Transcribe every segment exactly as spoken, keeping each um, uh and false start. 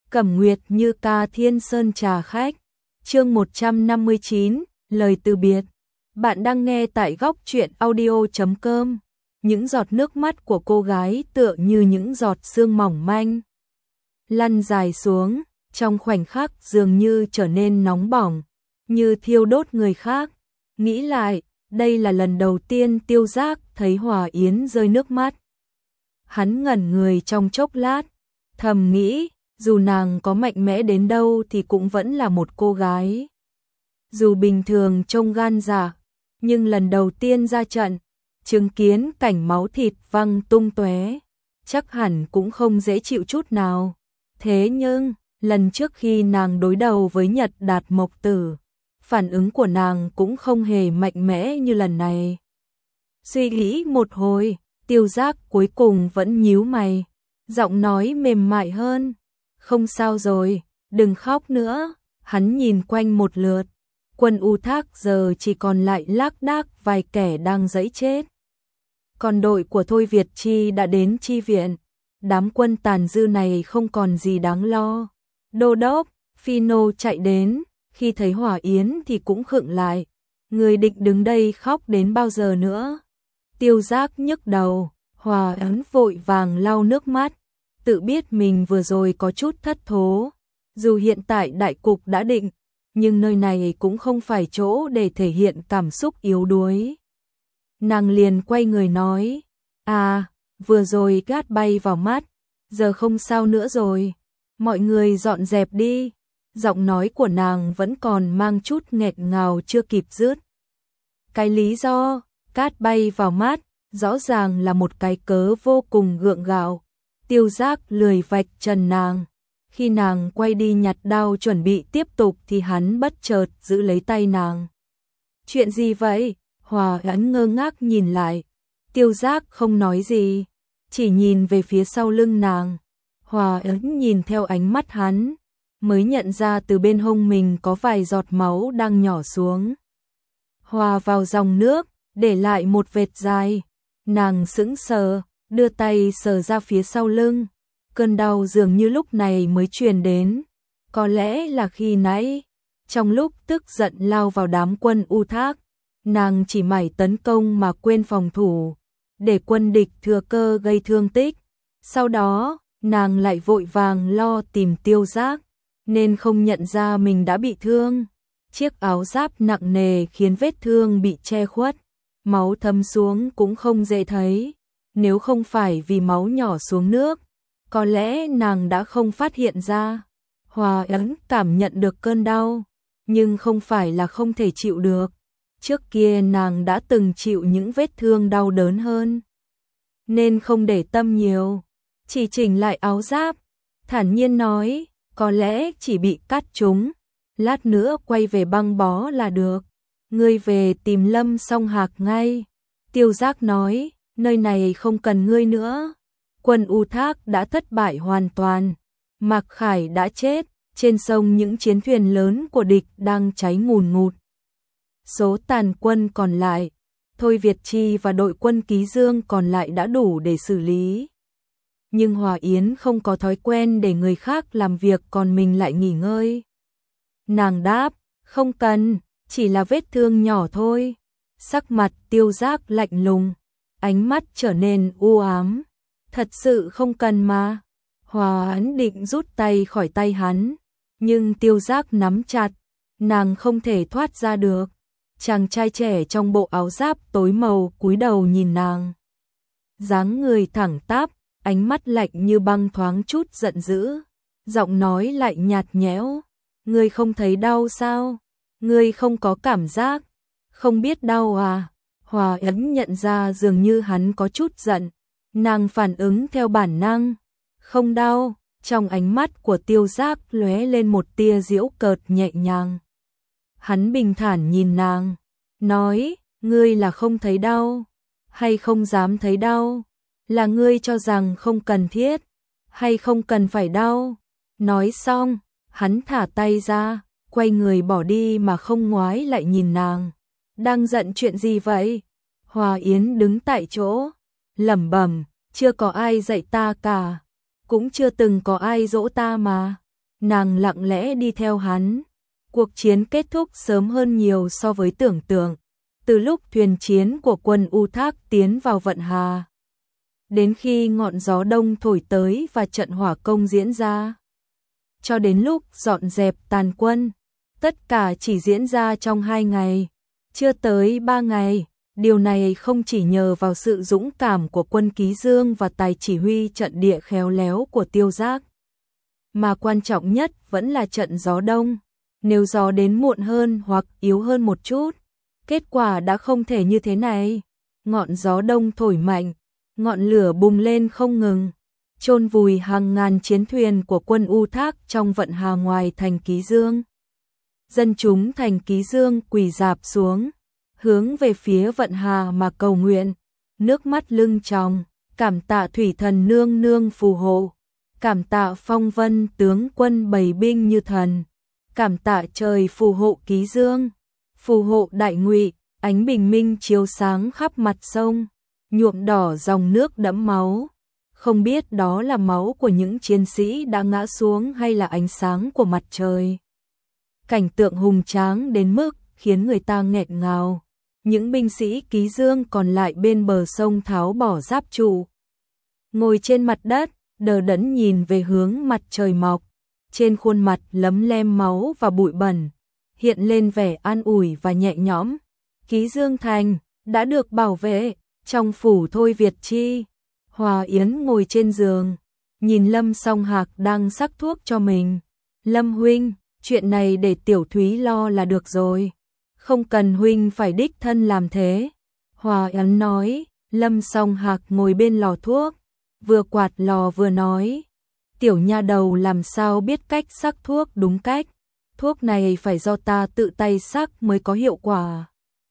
Cẩm Nguyệt Như ca Thiên Sơn trà khách. Chương một trăm năm mươi chín, lời từ biệt. Bạn đang nghe tại góc truyện audio chấm com. Những giọt nước mắt của cô gái tựa như những giọt sương mỏng manh lăn dài xuống, trong khoảnh khắc dường như trở nên nóng bỏng, như thiêu đốt người khác. Nghĩ lại, đây là lần đầu tiên Tiêu Giác thấy Hòa Yến rơi nước mắt. Hắn ngẩn người trong chốc lát, thầm nghĩ, dù nàng có mạnh mẽ đến đâu thì cũng vẫn là một cô gái. Dù bình thường trông gan dạ, nhưng lần đầu tiên ra trận, chứng kiến cảnh máu thịt văng tung tóe, chắc hẳn cũng không dễ chịu chút nào. Thế nhưng, lần trước khi nàng đối đầu với Nhật Đạt Mộc Tử, phản ứng của nàng cũng không hề mạnh mẽ như lần này. Suy nghĩ một hồi, Tiêu Giác cuối cùng vẫn nhíu mày, giọng nói mềm mại hơn. Không sao rồi, đừng khóc nữa. Hắn nhìn quanh một lượt, quân U Thác giờ chỉ còn lại lác đác vài kẻ đang giãy chết. Còn đội của Thôi Việt Chi đã đến chi viện, đám quân tàn dư này không còn gì đáng lo. Đô đốc, Phi Nô chạy đến, khi thấy Hòa Yến thì cũng khựng lại. Người định đứng đây khóc đến bao giờ nữa? Tiêu Giác nhức đầu, Hòa Yến vội vàng lau nước mắt, tự biết mình vừa rồi có chút thất thố. Dù hiện tại đại cục đã định, nhưng nơi này cũng không phải chỗ để thể hiện cảm xúc yếu đuối. Nàng liền quay người nói, à, vừa rồi cát bay vào mắt, giờ không sao nữa rồi, mọi người dọn dẹp đi. Giọng nói của nàng vẫn còn mang chút nghẹt ngào chưa kịp dứt. Cái lý do cát bay vào mắt rõ ràng là một cái cớ vô cùng gượng gạo. Tiêu Giác lười vạch trần nàng. Khi nàng quay đi nhặt đao chuẩn bị tiếp tục thì hắn bất chợt giữ lấy tay nàng. Chuyện gì vậy? Hòa Yến ngơ ngác nhìn lại. Tiêu Giác không nói gì, chỉ nhìn về phía sau lưng nàng. Hòa Yến nhìn theo ánh mắt hắn, mới nhận ra từ bên hông mình có vài giọt máu đang nhỏ xuống, hòa vào dòng nước, để lại một vệt dài. Nàng sững sờ, đưa tay sờ ra phía sau lưng. Cơn đau dường như lúc này mới truyền đến. Có lẽ là khi nãy, trong lúc tức giận lao vào đám quân U Thác, nàng chỉ mải tấn công mà quên phòng thủ, để quân địch thừa cơ gây thương tích. Sau đó, nàng lại vội vàng lo tìm Tiêu Giác, nên không nhận ra mình đã bị thương. Chiếc áo giáp nặng nề khiến vết thương bị che khuất, máu thấm xuống cũng không dễ thấy. Nếu không phải vì máu nhỏ xuống nước, có lẽ nàng đã không phát hiện ra. Hòa Yến cảm nhận được cơn đau, nhưng không phải là không thể chịu được. Trước kia nàng đã từng chịu những vết thương đau đớn hơn, nên không để tâm nhiều. Chỉ chỉnh lại áo giáp, thản nhiên nói, có lẽ chỉ bị cắt trúng, lát nữa quay về băng bó là được. Ngươi về tìm Lâm Song Hạc ngay. Tiêu Giác nói, nơi này không cần ngươi nữa. Quân U Thác đã thất bại hoàn toàn. Mạc Khải đã chết, trên sông những chiến thuyền lớn của địch đang cháy ngùn ngụt. Số tàn quân còn lại, Thôi Việt Chi và đội quân Ký Dương còn lại đã đủ để xử lý. Nhưng Hòa Yến không có thói quen để người khác làm việc còn mình lại nghỉ ngơi. Nàng đáp, không cần, chỉ là vết thương nhỏ thôi. Sắc mặt Tiêu Giác lạnh lùng, ánh mắt trở nên u ám. Thật sự không cần mà. Hòa Yến định rút tay khỏi tay hắn, nhưng Tiêu Giác nắm chặt, nàng không thể thoát ra được. Chàng trai trẻ trong bộ áo giáp tối màu cúi đầu nhìn nàng, dáng người thẳng tắp, ánh mắt lạnh như băng thoáng chút giận dữ, giọng nói lại nhạt nhẽo, ngươi không thấy đau sao? Ngươi không có cảm giác, không biết đau à? Hòa Yến nhận ra dường như hắn có chút giận, nàng phản ứng theo bản năng, không đau. Trong ánh mắt của Tiêu Giác lóe lên một tia giễu cợt nhẹ nhàng. Hắn bình thản nhìn nàng, nói, ngươi là không thấy đau, hay không dám thấy đau? Là ngươi cho rằng không cần thiết, hay không cần phải đau? Nói xong, hắn thả tay ra, quay người bỏ đi mà không ngoái lại nhìn nàng. Đang giận chuyện gì vậy? Hòa Yến đứng tại chỗ, lẩm bẩm, chưa có ai dạy ta cả, cũng chưa từng có ai dỗ ta mà. nàng lặng lẽ đi theo hắn. Cuộc chiến kết thúc sớm hơn nhiều so với tưởng tượng. Từ lúc thuyền chiến của quân U Thác tiến vào vận hà, đến khi ngọn gió đông thổi tới và trận hỏa công diễn ra, cho đến lúc dọn dẹp tàn quân, tất cả chỉ diễn ra trong hai ngày, chưa tới ba ngày. Điều này không chỉ nhờ vào sự dũng cảm của quân Ký Dương và tài chỉ huy trận địa khéo léo của Tiêu Giác, mà quan trọng nhất vẫn là trận gió đông. Nếu gió đến muộn hơn hoặc yếu hơn một chút, kết quả đã không thể như thế này. Ngọn gió đông thổi mạnh, ngọn lửa bùng lên không ngừng, chôn vùi hàng ngàn chiến thuyền của quân U Thác trong vận hà ngoài thành Ký Dương. Dân chúng thành Ký Dương quỳ rạp xuống, hướng về phía vận hà mà cầu nguyện, nước mắt lưng tròng, cảm tạ thủy thần nương nương phù hộ, cảm tạ phong vân tướng quân bày binh như thần, cảm tạ trời phù hộ Ký Dương, phù hộ Đại Ngụy. Ánh bình minh chiếu sáng khắp mặt sông, nhuộm đỏ dòng nước đẫm máu. Không biết đó là máu của những chiến sĩ đã ngã xuống hay là ánh sáng của mặt trời. Cảnh tượng hùng tráng đến mức khiến người ta nghẹn ngào. Những binh sĩ Ký Dương còn lại bên bờ sông tháo bỏ giáp trụ, ngồi trên mặt đất, đờ đẫn nhìn về hướng mặt trời mọc. Trên khuôn mặt lấm lem máu và bụi bẩn, hiện lên vẻ an ủi và nhẹ nhõm. Ký Dương thành đã được bảo vệ. Trong phủ Thôi Việt Chi, Hòa Yến ngồi trên giường, nhìn Lâm Song Hạc đang sắc thuốc cho mình. Lâm huynh, chuyện này để Tiểu Thúy lo là được rồi, không cần huynh phải đích thân làm thế. Hòa Yến nói. Lâm Song Hạc ngồi bên lò thuốc, vừa quạt lò vừa nói, tiểu nha đầu làm sao biết cách sắc thuốc đúng cách, thuốc này phải do ta tự tay sắc mới có hiệu quả.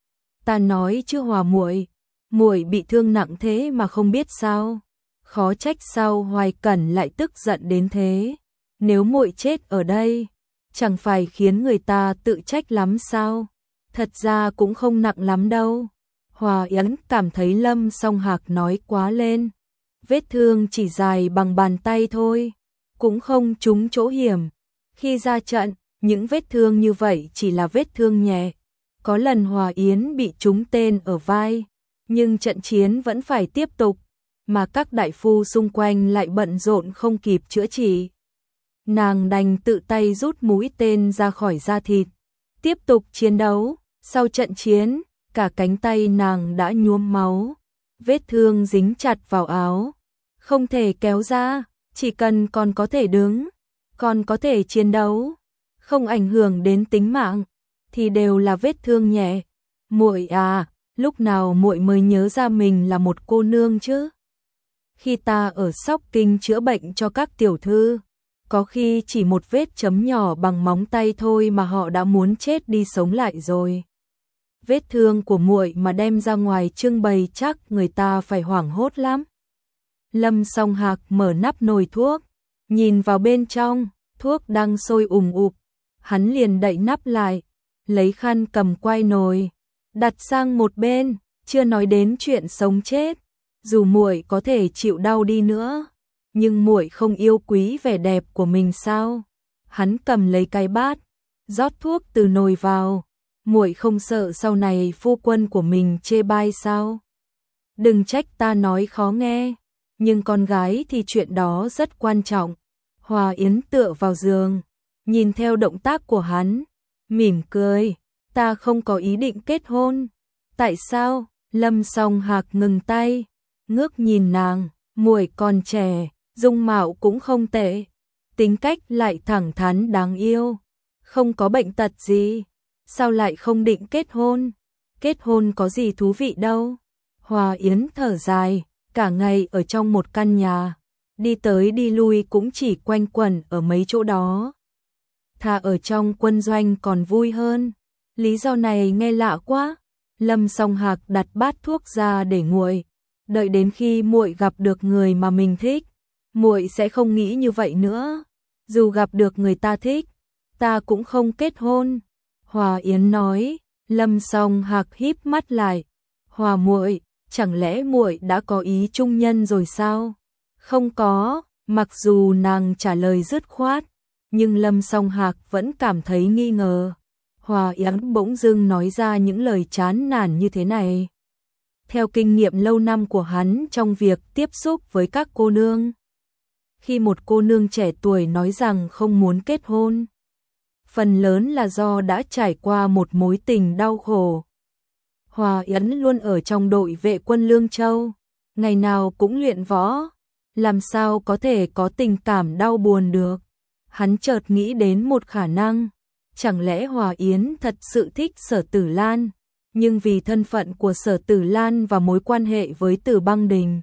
Ta nói chứ Hòa muội, muội bị thương nặng thế mà không biết sao? Khó trách sao Hoài Cẩn lại tức giận đến thế. Nếu muội chết ở đây, chẳng phải khiến người ta tự trách lắm sao? Thật ra cũng không nặng lắm đâu. Hòa Yến cảm thấy Lâm Song Hạc nói quá lên. Vết thương chỉ dài bằng bàn tay thôi, cũng không trúng chỗ hiểm. Khi ra trận, những vết thương như vậy chỉ là vết thương nhẹ. Có lần Hòa Yến bị trúng tên ở vai, nhưng trận chiến vẫn phải tiếp tục, mà các đại phu xung quanh lại bận rộn không kịp chữa trị. Nàng đành tự tay rút mũi tên ra khỏi da thịt, tiếp tục chiến đấu. Sau trận chiến, cả cánh tay nàng đã nhuốm máu, vết thương dính chặt vào áo, không thể kéo ra, chỉ cần còn có thể đứng, còn có thể chiến đấu, không ảnh hưởng đến tính mạng, thì đều là vết thương nhẹ. Muội à, lúc nào muội mới nhớ ra mình là một cô nương chứ? Khi ta ở Sóc Kinh chữa bệnh cho các tiểu thư, có khi chỉ một vết chấm nhỏ bằng móng tay thôi mà họ đã muốn chết đi sống lại rồi. Vết thương của muội mà đem ra ngoài trưng bày chắc người ta phải hoảng hốt lắm. Lâm Song Hạc mở nắp nồi thuốc, nhìn vào bên trong, thuốc đang sôi ùm ụp. Hắn liền đậy nắp lại, lấy khăn cầm quai nồi, đặt sang một bên, chưa nói đến chuyện sống chết. Dù muội có thể chịu đau đi nữa, nhưng muội không yêu quý vẻ đẹp của mình sao? Hắn cầm lấy cái bát, rót thuốc từ nồi vào. Muội không sợ sau này phu quân của mình chê bai sao? Đừng trách ta nói khó nghe, nhưng con gái thì chuyện đó rất quan trọng. Hòa Yến tựa vào giường, nhìn theo động tác của hắn, mỉm cười. Ta không có ý định kết hôn. Tại sao? Lâm Song Hạc ngừng tay, ngước nhìn nàng. Muội còn trẻ, dung mạo cũng không tệ, tính cách lại thẳng thắn đáng yêu, không có bệnh tật gì. Sao lại không định kết hôn? Kết hôn có gì thú vị đâu. Hòa Yến thở dài, cả ngày ở trong một căn nhà, đi tới đi lui cũng chỉ quanh quẩn ở mấy chỗ đó. Thà ở trong quân doanh còn vui hơn. Lý do này nghe lạ quá. Lâm Song Hạc đặt bát thuốc ra để nguội. Đợi đến khi muội gặp được người mà mình thích, muội sẽ không nghĩ như vậy nữa. Dù gặp được người ta thích, ta cũng không kết hôn. Hòa Yến nói. Lâm Song Hạc híp mắt lại. Hòa muội, chẳng lẽ muội đã có ý chung nhân rồi sao? Không có. Mặc dù nàng trả lời dứt khoát, nhưng Lâm Song Hạc vẫn cảm thấy nghi ngờ. Hòa Yến bỗng dưng nói ra những lời chán nản như thế này. Theo kinh nghiệm lâu năm của hắn trong việc tiếp xúc với các cô nương, khi một cô nương trẻ tuổi nói rằng không muốn kết hôn, phần lớn là do đã trải qua một mối tình đau khổ. Hòa Yến luôn ở trong đội vệ quân Lương Châu, ngày nào cũng luyện võ, làm sao có thể có tình cảm đau buồn được. Hắn chợt nghĩ đến một khả năng, chẳng lẽ Hòa Yến thật sự thích Sở Tử Lan, nhưng vì thân phận của Sở Tử Lan và mối quan hệ với Tử Băng Đình,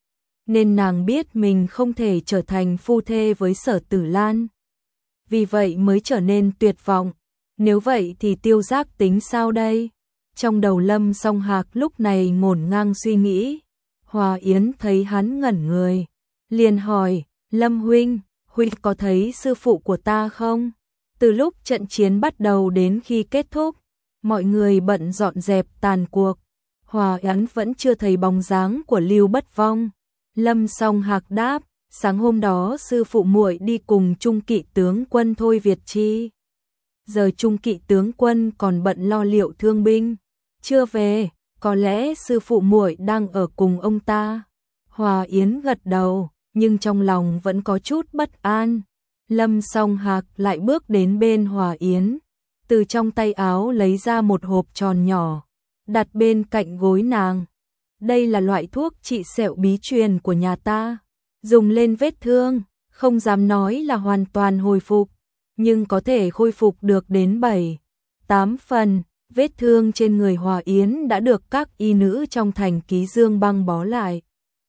nên nàng biết mình không thể trở thành phu thê với Sở Tử Lan. Vì vậy mới trở nên tuyệt vọng. Nếu vậy thì Tiêu Giác tính sao đây? Trong đầu Lâm Song Hạc lúc này ngổn ngang suy nghĩ. Hòa Yến thấy hắn ngẩn người, liền hỏi, Lâm huynh, huynh có thấy sư phụ của ta không? Từ lúc trận chiến bắt đầu đến khi kết thúc, mọi người bận dọn dẹp tàn cuộc. Hòa Yến vẫn chưa thấy bóng dáng của Lưu Bất Vong. Lâm Song Hạc đáp, sáng hôm đó sư phụ muội đi cùng Trung Kỵ tướng quân Thôi Việt Chi. Giờ Trung Kỵ tướng quân còn bận lo liệu thương binh, chưa về, có lẽ sư phụ muội đang ở cùng ông ta. Hòa Yến gật đầu, nhưng trong lòng vẫn có chút bất an. Lâm Song Hạc lại bước đến bên Hòa Yến, từ trong tay áo lấy ra một hộp tròn nhỏ, đặt bên cạnh gối nàng. Đây là loại thuốc trị sẹo bí truyền của nhà ta, dùng lên vết thương, không dám nói là hoàn toàn hồi phục, nhưng có thể khôi phục được đến bảy, tám phần. Vết thương trên người Hòa Yến đã được các y nữ trong thành Ký Dương băng bó lại.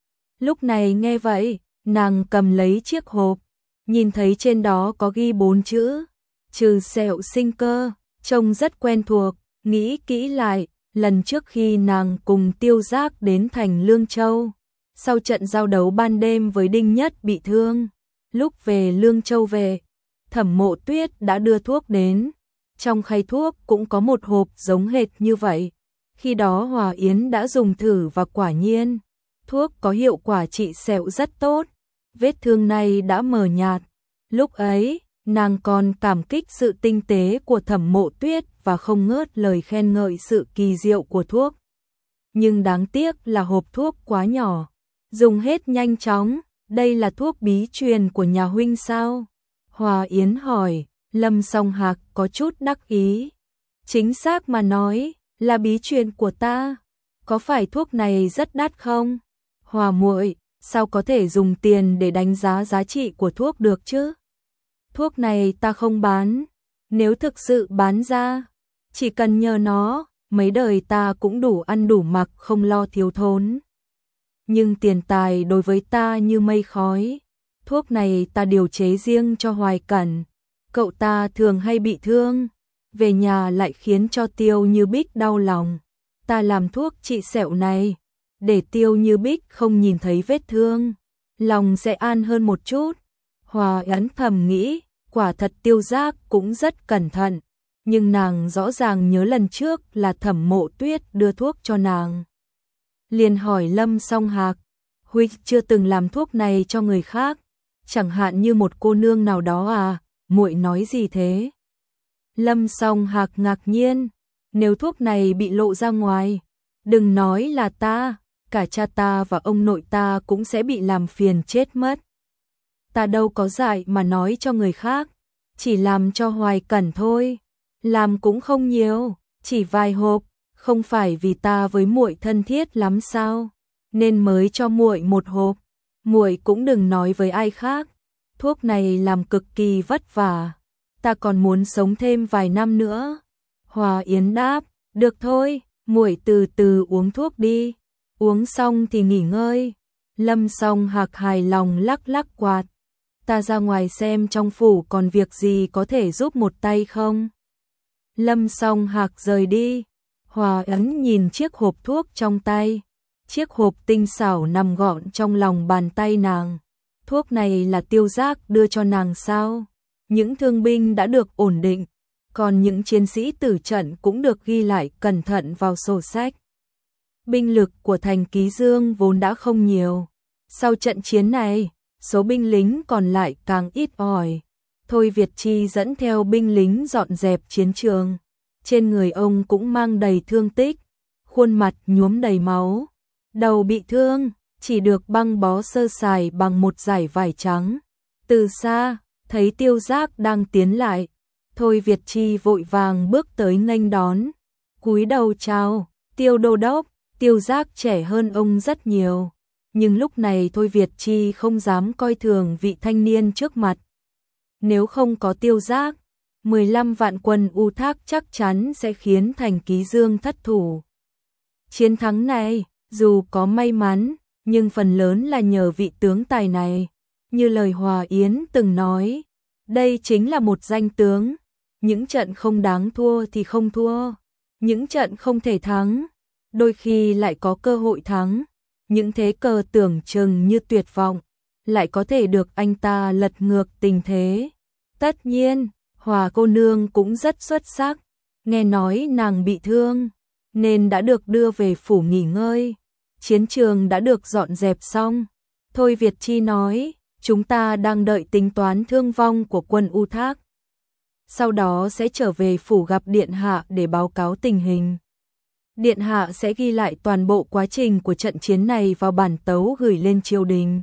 Lúc này nghe vậy, nàng cầm lấy chiếc hộp, nhìn thấy trên đó có ghi bốn chữ, trừ sẹo sinh cơ, trông rất quen thuộc. Nghĩ kỹ lại, lần trước khi nàng cùng Tiêu Giác đến thành Lương Châu, sau trận giao đấu ban đêm với Đinh Nhất bị thương, lúc về Lương Châu về, Thẩm Mộ Tuyết đã đưa thuốc đến. Trong khay thuốc cũng có một hộp giống hệt như vậy. Khi đó Hòa Yến đã dùng thử và quả nhiên, thuốc có hiệu quả trị sẹo rất tốt. Vết thương này đã mờ nhạt. Lúc ấy, nàng còn cảm kích sự tinh tế của Thẩm Mộ Tuyết và không ngớt lời khen ngợi sự kỳ diệu của thuốc. Nhưng đáng tiếc là hộp thuốc quá nhỏ, dùng hết nhanh chóng. Đây là thuốc bí truyền của nhà huynh sao? Hòa Yến hỏi. Lâm Song Hạc có chút đắc ý. Chính xác mà nói, là bí truyền của ta. Có phải thuốc này rất đắt không? Hòa muội, sao có thể dùng tiền để đánh giá giá trị của thuốc được chứ? Thuốc này ta không bán. Nếu thực sự bán ra, chỉ cần nhờ nó, mấy đời ta cũng đủ ăn đủ mặc, không lo thiếu thốn. Nhưng tiền tài đối với ta như mây khói. Thuốc này ta điều chế riêng cho Hoài Cẩn. Cậu ta thường hay bị thương, về nhà lại khiến cho Tiêu Như Bích đau lòng. Ta làm thuốc trị sẹo này, để Tiêu Như Bích không nhìn thấy vết thương, lòng sẽ an hơn một chút. Hòa Yến thầm nghĩ, quả thật Tiêu Giác cũng rất cẩn thận, nhưng nàng rõ ràng nhớ lần trước là Thẩm Mộ Tuyết đưa thuốc cho nàng. Liền hỏi Lâm Song Hạc, huynh chưa từng làm thuốc này cho người khác, chẳng hạn như một cô nương nào đó à? Muội nói gì thế? Lâm Song Hạc ngạc nhiên, nếu thuốc này bị lộ ra ngoài, đừng nói là ta, cả cha ta và ông nội ta cũng sẽ bị làm phiền chết mất. Ta đâu có dại mà nói cho người khác, chỉ làm cho Hoài Cẩn thôi, làm cũng không nhiều, chỉ vài hộp, không phải vì ta với muội thân thiết lắm sao, nên mới cho muội một hộp. Muội cũng đừng nói với ai khác. Thuốc này làm cực kỳ vất vả, ta còn muốn sống thêm vài năm nữa. Hòa Yến đáp, được thôi, muội từ từ uống thuốc đi, uống xong thì nghỉ ngơi. Lâm Song Hạc hài lòng lắc lắc quạt, ta ra ngoài xem trong phủ còn việc gì có thể giúp một tay không. Lâm Song Hạc rời đi, Hòa Yến nhìn chiếc hộp thuốc trong tay, chiếc hộp tinh xảo nằm gọn trong lòng bàn tay nàng. Thuốc này là Tiêu Giác đưa cho nàng sao? Những thương binh đã được ổn định, còn những chiến sĩ tử trận cũng được ghi lại cẩn thận vào sổ sách. Binh lực của thành Ký Dương vốn đã không nhiều. Sau trận chiến này, số binh lính còn lại càng ít ỏi. Thôi Việt Chi dẫn theo binh lính dọn dẹp chiến trường. Trên người ông cũng mang đầy thương tích, khuôn mặt nhuốm đầy máu, đầu bị thương, chỉ được băng bó sơ sài bằng một dải vải trắng. Từ xa, thấy Tiêu Giác đang tiến lại, Thôi Việt Chi vội vàng bước tới nghênh đón, cúi đầu chào, Tiêu đô đốc. Tiêu Giác trẻ hơn ông rất nhiều, nhưng lúc này Thôi Việt Chi không dám coi thường vị thanh niên trước mặt. Nếu không có Tiêu Giác, mười lăm vạn quân U Thác chắc chắn sẽ khiến thành Ký Dương thất thủ. Chiến thắng này, dù có may mắn, nhưng phần lớn là nhờ vị tướng tài này. Như lời Hòa Yến từng nói, đây chính là một danh tướng. Những trận không đáng thua thì không thua, những trận không thể thắng, đôi khi lại có cơ hội thắng. Những thế cờ tưởng chừng như tuyệt vọng, lại có thể được anh ta lật ngược tình thế. Tất nhiên, Hòa cô nương cũng rất xuất sắc, nghe nói nàng bị thương, nên đã được đưa về phủ nghỉ ngơi. Chiến trường đã được dọn dẹp xong. Thôi Việt Chi nói, chúng ta đang đợi tính toán thương vong của quân U Thác. Sau đó sẽ trở về phủ gặp Điện Hạ để báo cáo tình hình. Điện Hạ sẽ ghi lại toàn bộ quá trình của trận chiến này vào bản tấu gửi lên triều đình.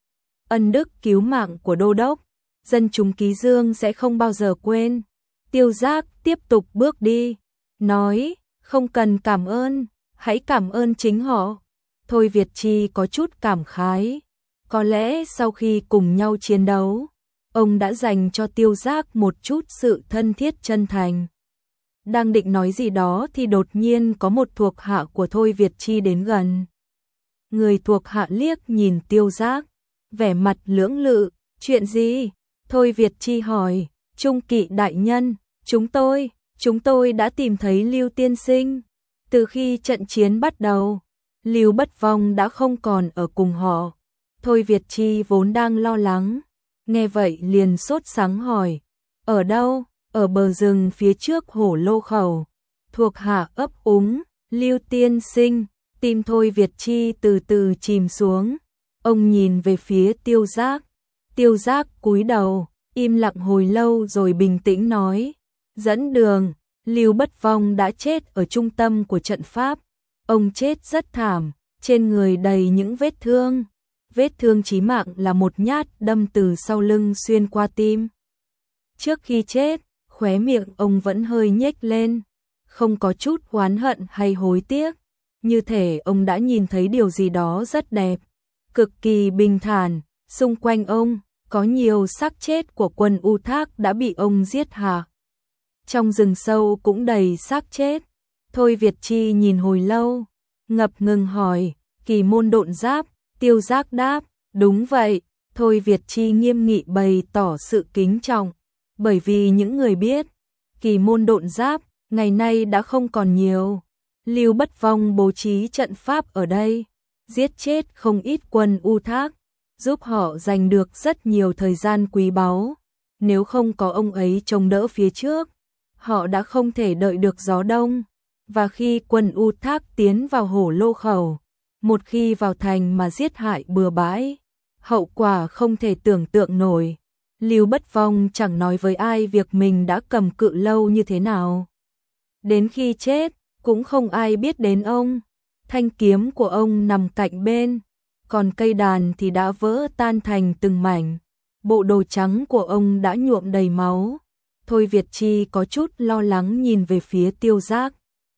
Ân đức cứu mạng của đô đốc, dân chúng Ký Dương sẽ không bao giờ quên. Tiêu Giác tiếp tục bước đi, nói, không cần cảm ơn, hãy cảm ơn chính họ. Thôi Việt Chi có chút cảm khái, có lẽ sau khi cùng nhau chiến đấu, ông đã dành cho Tiêu Giác một chút sự thân thiết chân thành. Đang định nói gì đó thì đột nhiên có một thuộc hạ của Thôi Việt Chi đến gần. Người thuộc hạ liếc nhìn Tiêu Giác, vẻ mặt lưỡng lự, chuyện gì? Thôi Việt Chi hỏi, Trung Kỵ đại nhân, chúng tôi, chúng tôi đã tìm thấy Lưu tiên sinh. Từ khi trận chiến bắt đầu, Lưu Bất Vong đã không còn ở cùng họ. Thôi Việt Chi vốn đang lo lắng, nghe vậy liền sốt sắng hỏi, ở đâu? Ở bờ rừng phía trước hổ lô khẩu. Thuộc hạ ấp úng, Lưu tiên sinh. Tim Thôi Việt Chi từ từ chìm xuống. Ông nhìn về phía Tiêu Giác. Tiêu Giác cúi đầu, im lặng hồi lâu rồi bình tĩnh nói, dẫn đường. Lưu Bất Vong đã chết ở trung tâm của trận pháp. Ông chết rất thảm, trên người đầy những vết thương. Vết thương chí mạng là một nhát đâm từ sau lưng xuyên qua tim. Trước khi chết, khóe miệng ông vẫn hơi nhếch lên, không có chút oán hận hay hối tiếc, như thể ông đã nhìn thấy điều gì đó rất đẹp, cực kỳ bình thản. Xung quanh ông có nhiều xác chết của quân U Thác đã bị ông giết hạ. Trong rừng sâu cũng đầy xác chết. Thôi Việt Chi nhìn hồi lâu, ngập ngừng hỏi, Kỳ môn độn giáp? Tiêu Giác đáp, đúng vậy. Thôi Việt Chi nghiêm nghị bày tỏ sự kính trọng, bởi vì những người biết, Kỳ môn độn giáp ngày nay đã không còn nhiều. Lưu Bất Vong bố trí trận pháp ở đây, giết chết không ít quân U Thác, giúp họ giành được rất nhiều thời gian quý báu. Nếu không có ông ấy chống đỡ phía trước, họ đã không thể đợi được gió đông. Và khi quân U Thác tiến vào hổ lô khẩu, một khi vào thành mà giết hại bừa bãi, hậu quả không thể tưởng tượng nổi. Lưu Bất Vong chẳng nói với ai việc mình đã cầm cự lâu như thế nào. Đến khi chết, cũng không ai biết đến ông. Thanh kiếm của ông nằm cạnh bên, còn cây đàn thì đã vỡ tan thành từng mảnh. Bộ đồ trắng của ông đã nhuộm đầy máu. Thôi Việt Chi có chút lo lắng nhìn về phía Tiêu Giác,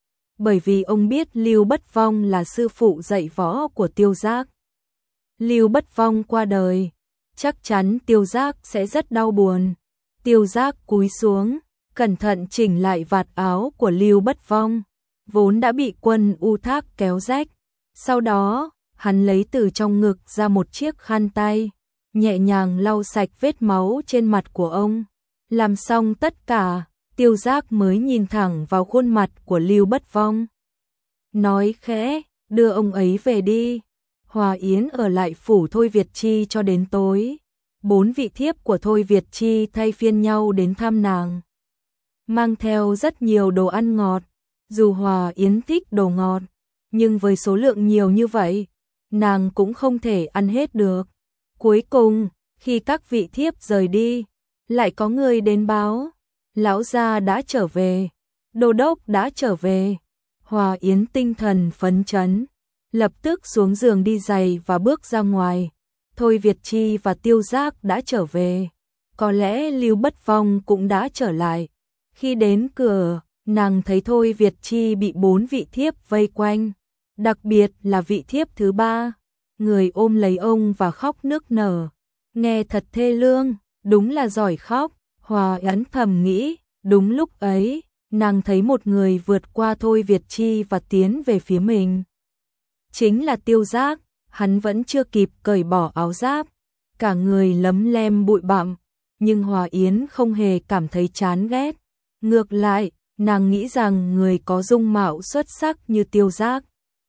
bởi vì ông biết Lưu Bất Vong là sư phụ dạy võ của Tiêu Giác. Lưu Bất Vong qua đời, chắc chắn Tiêu Giác sẽ rất đau buồn. Tiêu Giác cúi xuống, cẩn thận chỉnh lại vạt áo của Lưu Bất Vong, vốn đã bị quân U Thác kéo rách. Sau đó, hắn lấy từ trong ngực ra một chiếc khăn tay, nhẹ nhàng lau sạch vết máu trên mặt của ông. Làm xong tất cả, Tiêu Giác mới nhìn thẳng vào khuôn mặt của Lưu Bất Vong, nói khẽ, đưa ông ấy về đi. Hòa Yến ở lại phủ Thôi Việt Chi cho đến tối. Bốn vị thiếp của Thôi Việt Chi thay phiên nhau đến thăm nàng, mang theo rất nhiều đồ ăn ngọt. Dù Hòa Yến thích đồ ngọt, nhưng với số lượng nhiều như vậy, nàng cũng không thể ăn hết được. Cuối cùng, khi các vị thiếp rời đi, lại có người đến báo, lão gia đã trở về, đô đốc đã trở về. Hòa Yến tinh thần phấn chấn, lập tức xuống giường đi giày và bước ra ngoài. Thôi Việt Chi và Tiêu Giác đã trở về, có lẽ Lưu Bất Phong cũng đã trở lại. Khi đến cửa, nàng thấy Thôi Việt Chi bị bốn vị thiếp vây quanh, đặc biệt là vị thiếp thứ ba, người ôm lấy ông và khóc nức nở. Nghe thật thê lương, đúng là giỏi khóc. Hòa Yến thầm nghĩ. Đúng lúc ấy, nàng thấy một người vượt qua Thôi Việt Chi và tiến về phía mình. Chính là Tiêu Giác, hắn vẫn chưa kịp cởi bỏ áo giáp, cả người lấm lem bụi bặm, nhưng Hòa Yến không hề cảm thấy chán ghét. Ngược lại, nàng nghĩ rằng người có dung mạo xuất sắc như Tiêu Giác,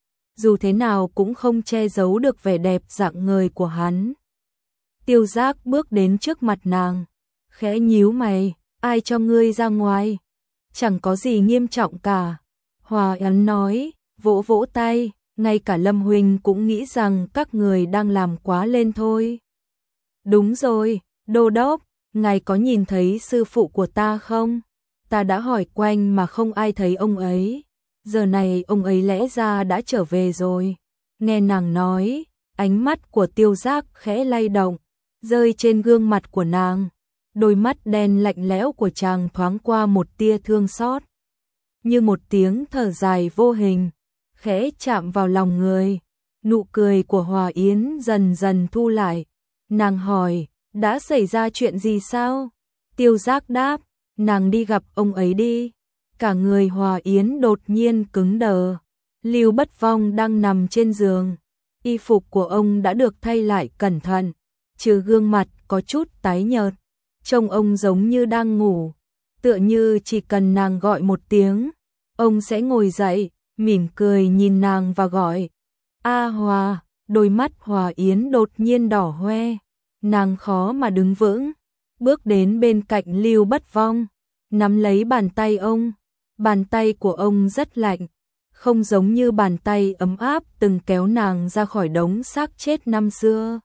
dù thế nào cũng không che giấu được vẻ đẹp rạng ngời của hắn. Tiêu Giác bước đến trước mặt nàng, khẽ nhíu mày, ai cho ngươi ra ngoài? Chẳng có gì nghiêm trọng cả. Hòa Yến nói, vỗ vỗ tay, ngay cả Lâm Huynh cũng nghĩ rằng các người đang làm quá lên thôi. Đúng rồi, đô đốc, ngài có nhìn thấy sư phụ của ta không? Ta đã hỏi quanh mà không ai thấy ông ấy. Giờ này ông ấy lẽ ra đã trở về rồi. Nghe nàng nói, ánh mắt của Tiêu Giác khẽ lay động, rơi trên gương mặt của nàng. Đôi mắt đen lạnh lẽo của chàng thoáng qua một tia thương xót, như một tiếng thở dài vô hình, khẽ chạm vào lòng người. Nụ cười của Hòa Yến dần dần thu lại. Nàng hỏi, đã xảy ra chuyện gì sao? Tiêu Giác đáp, nàng đi gặp ông ấy đi. Cả người Hòa Yến đột nhiên cứng đờ. Lưu Bất Phong đang nằm trên giường, y phục của ông đã được thay lại cẩn thận, trừ gương mặt có chút tái nhợt, trông ông giống như đang ngủ, tựa như chỉ cần nàng gọi một tiếng, ông sẽ ngồi dậy, mỉm cười nhìn nàng và gọi, A Hòa. Đôi mắt Hòa Yến đột nhiên đỏ hoe, nàng khó mà đứng vững, bước đến bên cạnh Lưu Bất Phong, nắm lấy bàn tay ông. Bàn tay của ông rất lạnh, không giống như bàn tay ấm áp từng kéo nàng ra khỏi đống xác chết năm xưa.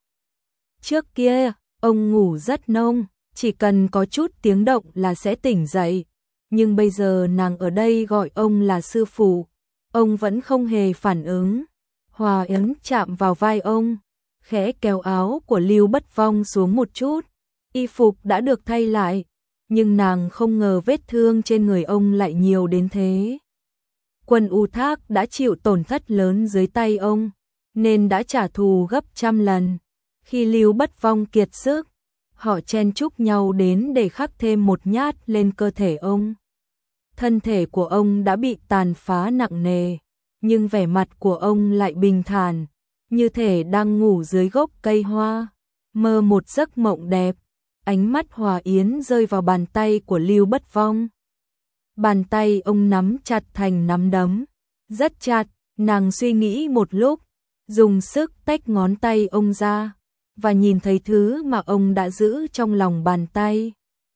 Trước kia, ông ngủ rất nông, chỉ cần có chút tiếng động là sẽ tỉnh dậy, nhưng bây giờ nàng ở đây gọi ông là sư phụ, ông vẫn không hề phản ứng. Hòa Yến chạm vào vai ông, khẽ kéo áo của Lưu Bất Phong xuống một chút, y phục đã được thay lại, nhưng nàng không ngờ vết thương trên người ông lại nhiều đến thế. Quân U Thác đã chịu tổn thất lớn dưới tay ông, nên đã trả thù gấp trăm lần. Khi Lưu Bất Phong kiệt sức, họ chen chúc nhau đến để khắc thêm một nhát lên cơ thể ông. Thân thể của ông đã bị tàn phá nặng nề, nhưng vẻ mặt của ông lại bình thản, như thể đang ngủ dưới gốc cây hoa, mơ một giấc mộng đẹp. Ánh mắt Hòa Yến rơi vào bàn tay của Lưu Bất Phong. Bàn tay ông nắm chặt thành nắm đấm, rất chặt, nàng suy nghĩ một lúc, dùng sức tách ngón tay ông ra, và nhìn thấy thứ mà ông đã giữ trong lòng bàn tay.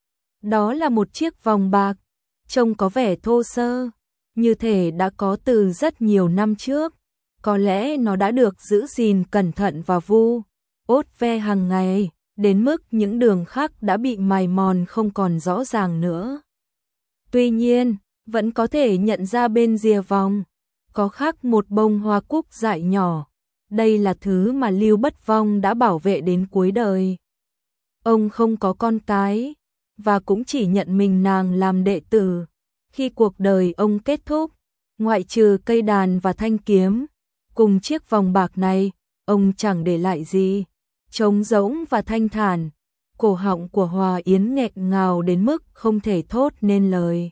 Đó là một chiếc vòng bạc, trông có vẻ thô sơ, như thể đã có từ rất nhiều năm trước, có lẽ nó đã được giữ gìn cẩn thận và vu ốt ve hàng ngày, đến mức những đường khắc đã bị mài mòn không còn rõ ràng nữa. Tuy nhiên, vẫn có thể nhận ra bên rìa vòng, có khắc một bông hoa cúc dại nhỏ. Đây là thứ mà Lưu Bất Phong đã bảo vệ đến cuối đời. Ông không có con cái, và cũng chỉ nhận mình nàng làm đệ tử. Khi cuộc đời ông kết thúc, ngoại trừ cây đàn và thanh kiếm, cùng chiếc vòng bạc này, ông chẳng để lại gì. Trống rỗng và thanh thản, cổ họng của Hòa Yến nghẹn ngào đến mức không thể thốt nên lời.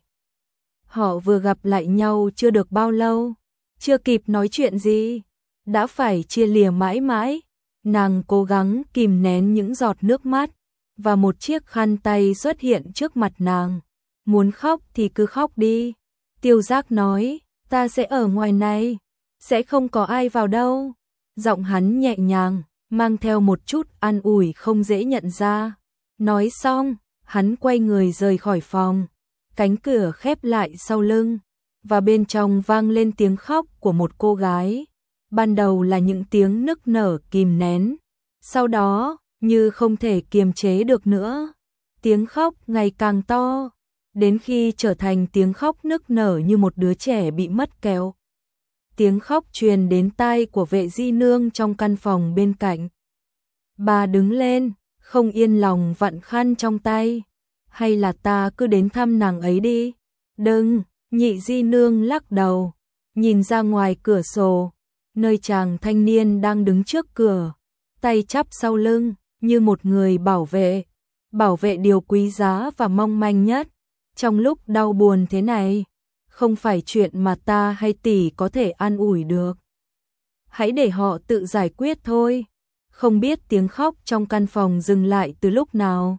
Họ vừa gặp lại nhau chưa được bao lâu, chưa kịp nói chuyện gì, đã phải chia lìa mãi mãi. Nàng cố gắng kìm nén những giọt nước mắt, và một chiếc khăn tay xuất hiện trước mặt nàng. Muốn khóc thì cứ khóc đi. Tiêu Giác nói, ta sẽ ở ngoài này, sẽ không có ai vào đâu. Giọng hắn nhẹ nhàng, mang theo một chút an ủi không dễ nhận ra. Nói xong, hắn quay người rời khỏi phòng. Cánh cửa khép lại sau lưng, và bên trong vang lên tiếng khóc của một cô gái. Ban đầu là những tiếng nức nở kìm nén, sau đó, như không thể kiềm chế được nữa, Tiếng khóc ngày càng to, đến khi trở thành tiếng khóc nức nở như một đứa trẻ bị mất kéo. Tiếng khóc truyền đến tai của vệ di nương trong căn phòng bên cạnh. Bà đứng lên, không yên lòng vặn khăn trong tay. Hay là ta cứ đến thăm nàng ấy đi? Đừng, nhị di nương lắc đầu, nhìn ra ngoài cửa sổ, nơi chàng thanh niên đang đứng trước cửa, tay chắp sau lưng, như một người bảo vệ, bảo vệ điều quý giá và mong manh nhất. Trong lúc đau buồn thế này, không phải chuyện mà ta hay tỷ có thể an ủi được. Hãy để họ tự giải quyết thôi. Không biết tiếng khóc trong căn phòng dừng lại từ lúc nào.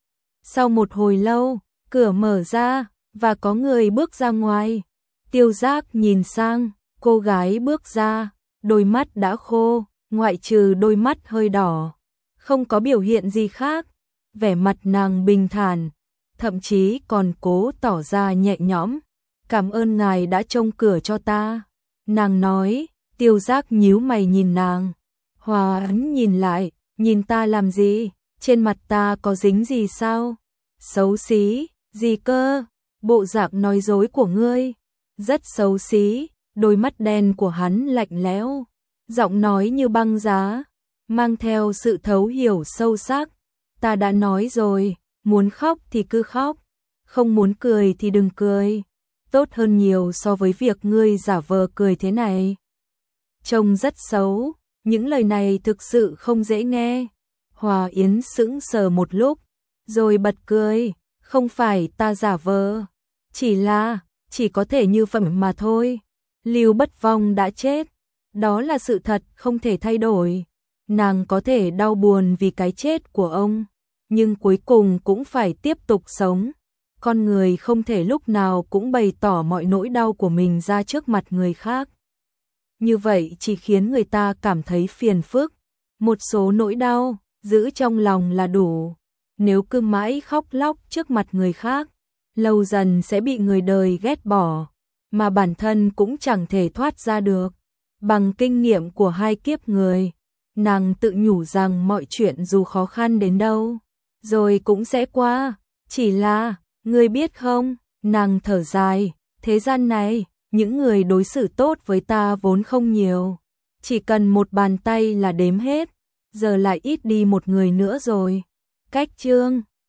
Sau một hồi lâu, cửa mở ra, và có người bước ra ngoài. Tiêu Giác nhìn sang, cô gái bước ra, đôi mắt đã khô, ngoại trừ đôi mắt hơi đỏ. Không có biểu hiện gì khác, vẻ mặt nàng bình thản, thậm chí còn cố tỏ ra nhẹ nhõm. Cảm ơn ngài đã trông cửa cho ta. Nàng nói. Tiêu Giác nhíu mày nhìn nàng. Hòa ấn nhìn lại, nhìn ta làm gì? Trên mặt ta có dính gì sao? Xấu xí, gì cơ? Bộ dạng nói dối của ngươi rất xấu xí. Đôi mắt đen của hắn lạnh lẽo, giọng nói như băng giá, mang theo sự thấu hiểu sâu sắc. Ta đã nói rồi, muốn khóc thì cứ khóc, không muốn cười thì đừng cười. Tốt hơn nhiều so với việc ngươi giả vờ cười thế này. Trông rất xấu, những lời này thực sự không dễ nghe. Hòa Yến sững sờ một lúc, rồi bật cười. Không phải ta giả vờ, chỉ là, chỉ có thể như vậy mà thôi. Lưu Bất Vong đã chết, đó là sự thật không thể thay đổi. Nàng có thể đau buồn vì cái chết của ông, nhưng cuối cùng cũng phải tiếp tục sống. Con người không thể lúc nào cũng bày tỏ mọi nỗi đau của mình ra trước mặt người khác. Như vậy chỉ khiến người ta cảm thấy phiền phức. Một số nỗi đau, giữ trong lòng là đủ. Nếu cứ mãi khóc lóc trước mặt người khác, lâu dần sẽ bị người đời ghét bỏ, mà bản thân cũng chẳng thể thoát ra được. Bằng kinh nghiệm của hai kiếp người, nàng tự nhủ rằng mọi chuyện dù khó khăn đến đâu, rồi cũng sẽ qua. Chỉ là, ngươi biết không, nàng thở dài, thế gian này, những người đối xử tốt với ta vốn không nhiều. Chỉ cần một bàn tay là đếm hết, giờ lại ít đi một người nữa rồi. Cách chương